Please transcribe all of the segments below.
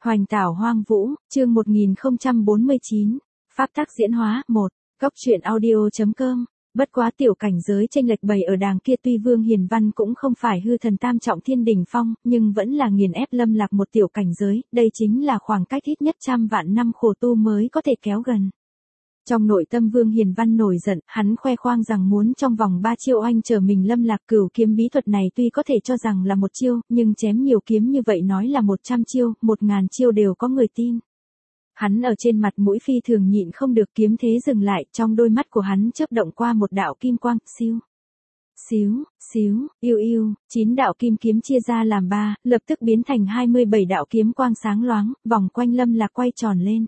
Hoành tảo hoang vũ, chương 1049, Pháp tắc diễn hóa, 1, Góc truyện audio.com. Bất quá tiểu cảnh giới chênh lệch bày ở đàng kia, tuy Vương Hiền Văn cũng không phải hư thần tam trọng thiên đỉnh phong, nhưng vẫn là nghiền ép Lâm Lạc một tiểu cảnh giới, đây chính là khoảng cách ít nhất 100 vạn năm khổ tu mới có thể kéo gần. Trong nội tâm Vương Hiền Văn nổi giận, hắn khoe khoang rằng muốn trong vòng 3 chiêu oanh trở mình Lâm Lạc. Cửu kiếm bí thuật này tuy có thể cho rằng là một chiêu, nhưng chém nhiều kiếm như vậy nói là 100 chiêu, 1000 chiêu đều có người tin. Hắn ở trên mặt mũi phi thường nhịn không được, kiếm thế dừng lại, trong đôi mắt của hắn chớp động qua một đạo kim quang, xíu, xíu, xíu, yêu yêu, 9 đạo kim kiếm chia ra làm 3, lập tức biến thành 27 đạo kiếm quang sáng loáng, vòng quanh Lâm Lạc quay tròn lên.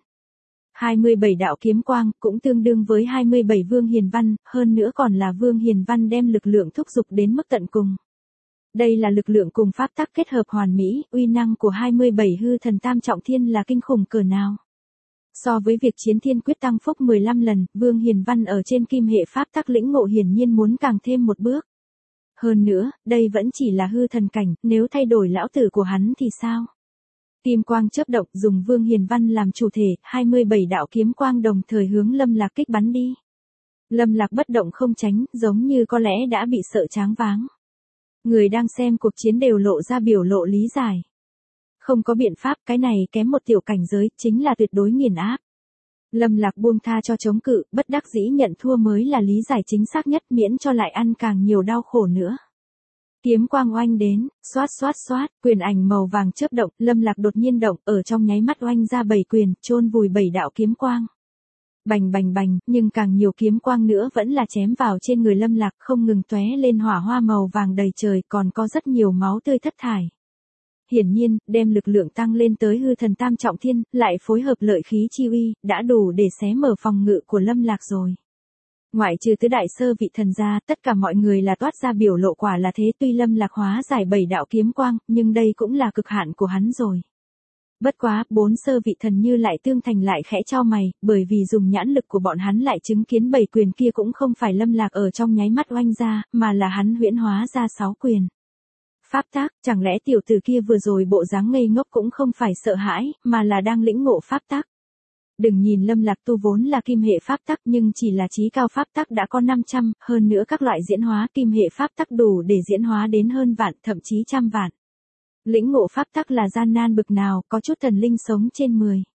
27 đạo kiếm quang cũng tương đương với 27 Vương Hiền Văn, hơn nữa còn là Vương Hiền Văn đem lực lượng thúc giục đến mức tận cùng. Đây là lực lượng cùng pháp tắc kết hợp hoàn mỹ, uy năng của 27 hư thần tam trọng thiên là kinh khủng cỡ nào. So với việc chiến thiên quyết tăng phúc 15 lần, Vương Hiền Văn ở trên kim hệ pháp tắc lĩnh ngộ hiển nhiên muốn càng thêm một bước. Hơn nữa, đây vẫn chỉ là hư thần cảnh, nếu thay đổi lão tử của hắn thì sao? Kim quang chớp động, dùng Vương Hiền Văn làm chủ thể, 27 đạo kiếm quang đồng thời hướng Lâm Lạc kích bắn đi. Lâm Lạc bất động không tránh, giống như có lẽ đã bị sợ choáng váng. Người đang xem cuộc chiến đều lộ ra biểu lộ lý giải. Không có biện pháp, cái này kém một tiểu cảnh giới, chính là tuyệt đối nghiền áp. Lâm Lạc buông tha cho chống cự, bất đắc dĩ nhận thua mới là lý giải chính xác nhất, miễn cho lại ăn càng nhiều đau khổ nữa. Kiếm quang oanh đến, xoát xoát xoát, quyền ảnh màu vàng chớp động, Lâm Lạc đột nhiên động, ở trong nháy mắt oanh ra 7 quyền, chôn vùi 7 đạo kiếm quang. Bành bành bành, nhưng càng nhiều kiếm quang nữa vẫn là chém vào trên người Lâm Lạc, không ngừng tóe lên hỏa hoa màu vàng đầy trời, còn có rất nhiều máu tươi thất thải. Hiển nhiên, đem lực lượng tăng lên tới hư thần tam trọng thiên, lại phối hợp lợi khí chi uy, đã đủ để xé mở phòng ngự của Lâm Lạc rồi. Ngoại trừ tứ đại sơ vị thần ra, tất cả mọi người là toát ra biểu lộ quả là thế, tuy Lâm Lạc hóa giải 7 đạo kiếm quang, nhưng đây cũng là cực hạn của hắn rồi. Bất quá, 4 sơ vị thần như lại tương thành lại khẽ chau mày, bởi vì dùng nhãn lực của bọn hắn lại chứng kiến 7 quyền kia cũng không phải Lâm Lạc ở trong nháy mắt oanh ra, mà là hắn huyễn hóa ra 6 quyền. Pháp tắc, chẳng lẽ tiểu tử kia vừa rồi bộ dáng ngây ngốc cũng không phải sợ hãi, mà là đang lĩnh ngộ pháp tắc. Đừng nhìn Lâm Lạc tu vốn là kim hệ pháp tắc, nhưng chỉ là chí cao pháp tắc đã có 500, hơn nữa các loại diễn hóa kim hệ pháp tắc đủ để diễn hóa đến hơn vạn, thậm chí 100 vạn. Lĩnh ngộ pháp tắc là gian nan bực nào, có chút thần linh sống trên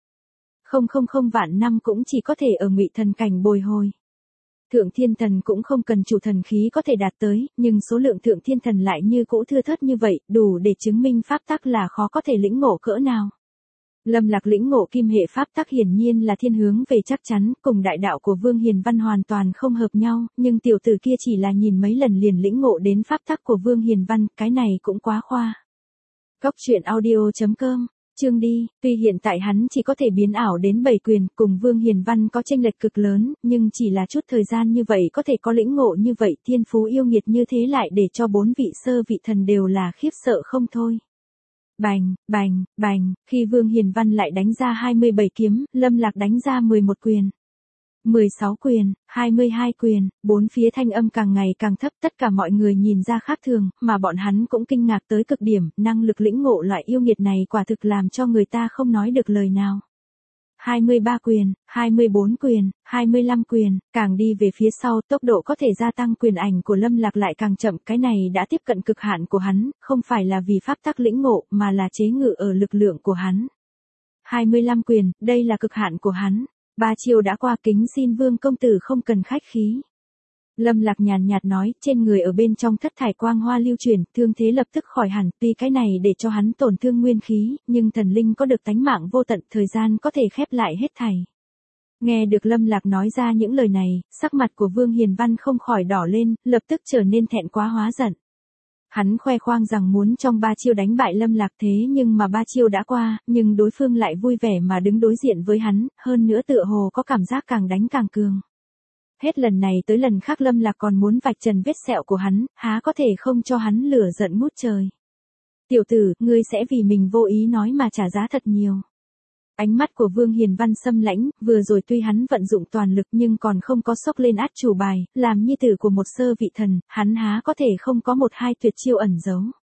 10,000 vạn năm cũng chỉ có thể ở ngụy thần cảnh bồi hồi. Thượng thiên thần cũng không cần chủ thần khí có thể đạt tới, nhưng số lượng thượng thiên thần lại như cũ thưa thớt như vậy, đủ để chứng minh pháp tắc là khó có thể lĩnh ngộ cỡ nào. Lâm Lạc lĩnh ngộ kim hệ pháp tắc hiển nhiên là thiên hướng về chắc chắn, cùng đại đạo của Vương Hiền Văn hoàn toàn không hợp nhau, nhưng tiểu tử kia chỉ là nhìn mấy lần liền lĩnh ngộ đến pháp tắc của Vương Hiền Văn, cái này cũng quá khoa. Góc truyện audio.com, chương đi, tuy hiện tại hắn chỉ có thể biến ảo đến 7 quyền, cùng Vương Hiền Văn có chênh lệch cực lớn, nhưng chỉ là chút thời gian như vậy có thể có lĩnh ngộ như vậy, thiên phú yêu nghiệt như thế lại để cho 4 vị sơ vị thần đều là khiếp sợ không thôi. Bành, bành, bành, khi Vương Hiền Văn lại đánh ra 27 kiếm, Lâm Lạc đánh ra 11 quyền, 16 quyền, 22 quyền, bốn phía thanh âm càng ngày càng thấp, tất cả mọi người nhìn ra khác thường, mà bọn hắn cũng kinh ngạc tới cực điểm, năng lực lĩnh ngộ loại yêu nghiệt này quả thực làm cho người ta không nói được lời nào. 23 quyền, 24 quyền, 25 quyền, càng đi về phía sau, tốc độ có thể gia tăng quyền ảnh của Lâm Lạc lại càng chậm, cái này đã tiếp cận cực hạn của hắn, không phải là vì pháp tắc lĩnh ngộ, mà là chế ngự ở lực lượng của hắn. 25 quyền, đây là cực hạn của hắn. 3 chiêu đã qua, kính xin Vương công tử không cần khách khí. Lâm Lạc nhàn nhạt nói, trên người ở bên trong thất thải quang hoa lưu chuyển, thương thế lập tức khỏi hẳn, tuy cái này để cho hắn tổn thương nguyên khí, nhưng thần linh có được tánh mạng vô tận, thời gian có thể khép lại hết thảy. Nghe được Lâm Lạc nói ra những lời này, sắc mặt của Vương Hiền Văn không khỏi đỏ lên, lập tức trở nên thẹn quá hóa giận. Hắn khoe khoang rằng muốn trong 3 chiêu đánh bại Lâm Lạc, thế nhưng mà 3 chiêu đã qua, nhưng đối phương lại vui vẻ mà đứng đối diện với hắn, hơn nữa tựa hồ có cảm giác càng đánh càng cường. Hết lần này tới lần khác Lâm Lạc còn muốn vạch trần vết sẹo của hắn, há có thể không cho hắn lửa giận ngút trời. Tiểu tử, ngươi sẽ vì mình vô ý nói mà trả giá thật nhiều. Ánh mắt của Vương Hiền Văn xâm lãnh, vừa rồi tuy hắn vận dụng toàn lực nhưng còn không có xốc lên át chủ bài, làm nhi tử của một sơ vị thần, hắn há có thể không có một hai tuyệt chiêu ẩn giấu.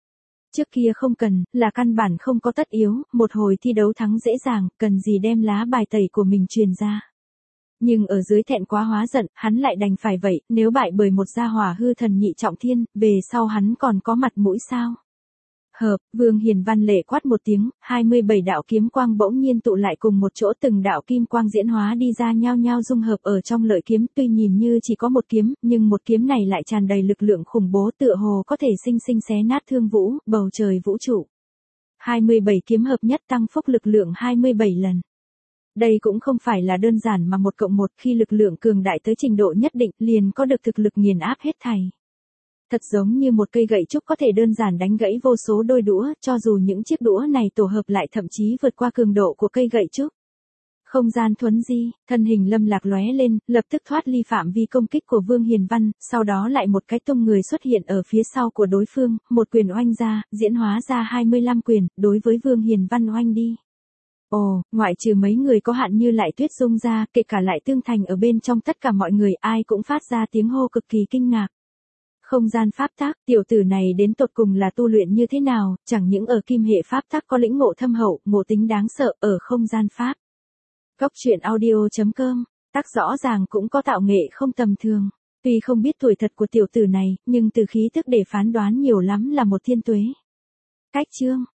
Trước kia không cần, là căn bản không có tất yếu, một hồi thi đấu thắng dễ dàng, cần gì đem lá bài tẩy của mình truyền ra. Nhưng ở dưới thẹn quá hóa giận, hắn lại đành phải vậy, nếu bại bởi một gia hỏa hư thần nhị trọng thiên, về sau hắn còn có mặt mũi sao? Hợp, Vương Hiền Văn lệ quát một tiếng, 27 đạo kiếm quang bỗng nhiên tụ lại cùng một chỗ, từng đạo kim quang diễn hóa đi ra nhao nhao dung hợp ở trong lợi kiếm, tuy nhìn như chỉ có một kiếm, nhưng một kiếm này lại tràn đầy lực lượng khủng bố, tựa hồ có thể sinh sinh xé nát thương vũ, bầu trời vũ trụ. 27 kiếm hợp nhất tăng phúc lực lượng 27 lần. Đây cũng không phải là đơn giản mà 1+1, khi lực lượng cường đại tới trình độ nhất định, liền có được thực lực nghiền áp hết thảy. Thật giống như một cây gậy trúc có thể đơn giản đánh gãy vô số đôi đũa, cho dù những chiếc đũa này tổ hợp lại thậm chí vượt qua cường độ của cây gậy trúc. Không gian thuấn di, thân hình Lâm Lạc lóe lên, lập tức thoát ly phạm vi công kích của Vương Hiền Văn, sau đó lại một cái tung người xuất hiện ở phía sau của đối phương, một quyền oanh ra, diễn hóa ra 25 quyền, đối với Vương Hiền Văn oanh đi. Ồ, ngoại trừ mấy người có hạn như Lại Tuyết Dung ra, kể cả Lại Tương Thành ở bên trong, tất cả mọi người ai cũng phát ra tiếng hô cực kỳ kinh ngạc. Không gian pháp tắc, tiểu tử này đến tột cùng là tu luyện như thế nào, chẳng những ở kim hệ pháp tắc có lĩnh ngộ thâm hậu, ngộ tính đáng sợ, ở không gian pháp. Góc truyện audio.com, tác rõ ràng cũng có tạo nghệ không tầm thường. Tuy không biết tuổi thật của tiểu tử này, nhưng từ khí tức để phán đoán nhiều lắm là một thiên tuế. Cách chương